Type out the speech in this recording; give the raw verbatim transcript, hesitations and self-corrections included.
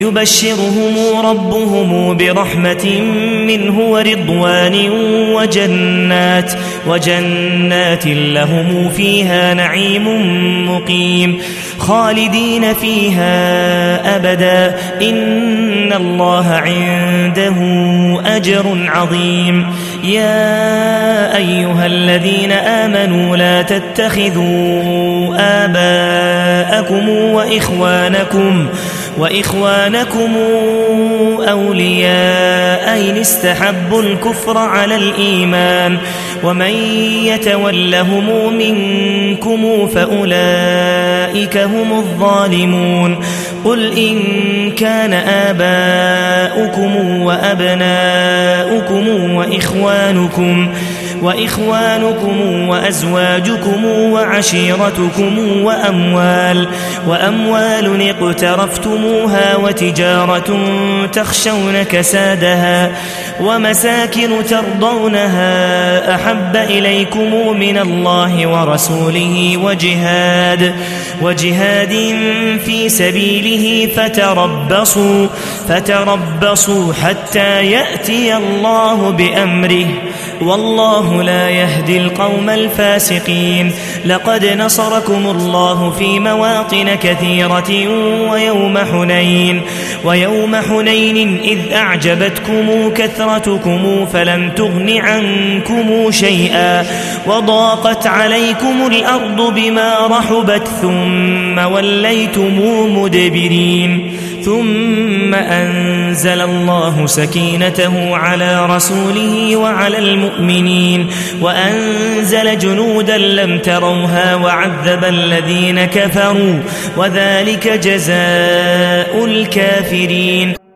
يبشرهم ربهم برحمة منه ورضوان وجنات وجنات لهم فيها نعيم مقيم خالدين فيها أبدا إن الله عنده أجر عظيم. يا أيها الذين آمنوا لا تتخذوا آباءكم وإخوانكم وإخوانكم أولياء إن استحبوا الكفر على الإيمان ومن يتولهم منكم فأولئك هم الظالمون. قل إن كان آباؤكم وأبناؤكم وإخوانكم وإخوانكم وأزواجكم وعشيرتكم وأموال وأموال اقترفتموها وتجارة تخشون كسادها ومساكن ترضونها أحب إليكم من الله ورسوله وجهاد وجهاد في سبيله فتربصوا فتربصوا حتى يأتي الله بأمره والله لا يهدي القوم الفاسقين. لقد نصركم الله في مواطن كثيرة ويوم حنين ويوم حنين إذ أعجبتكم كثرتكم فلم تغن عنكم شيئا وضاقت عليكم الأرض بما رحبت ثم وليتم مدبرين ثم أنزل الله سكينته على رسوله وعلى المؤمنين وأنزل جنودا لم تروها وعذب الذين كفروا وذلك جزاء الكافرين.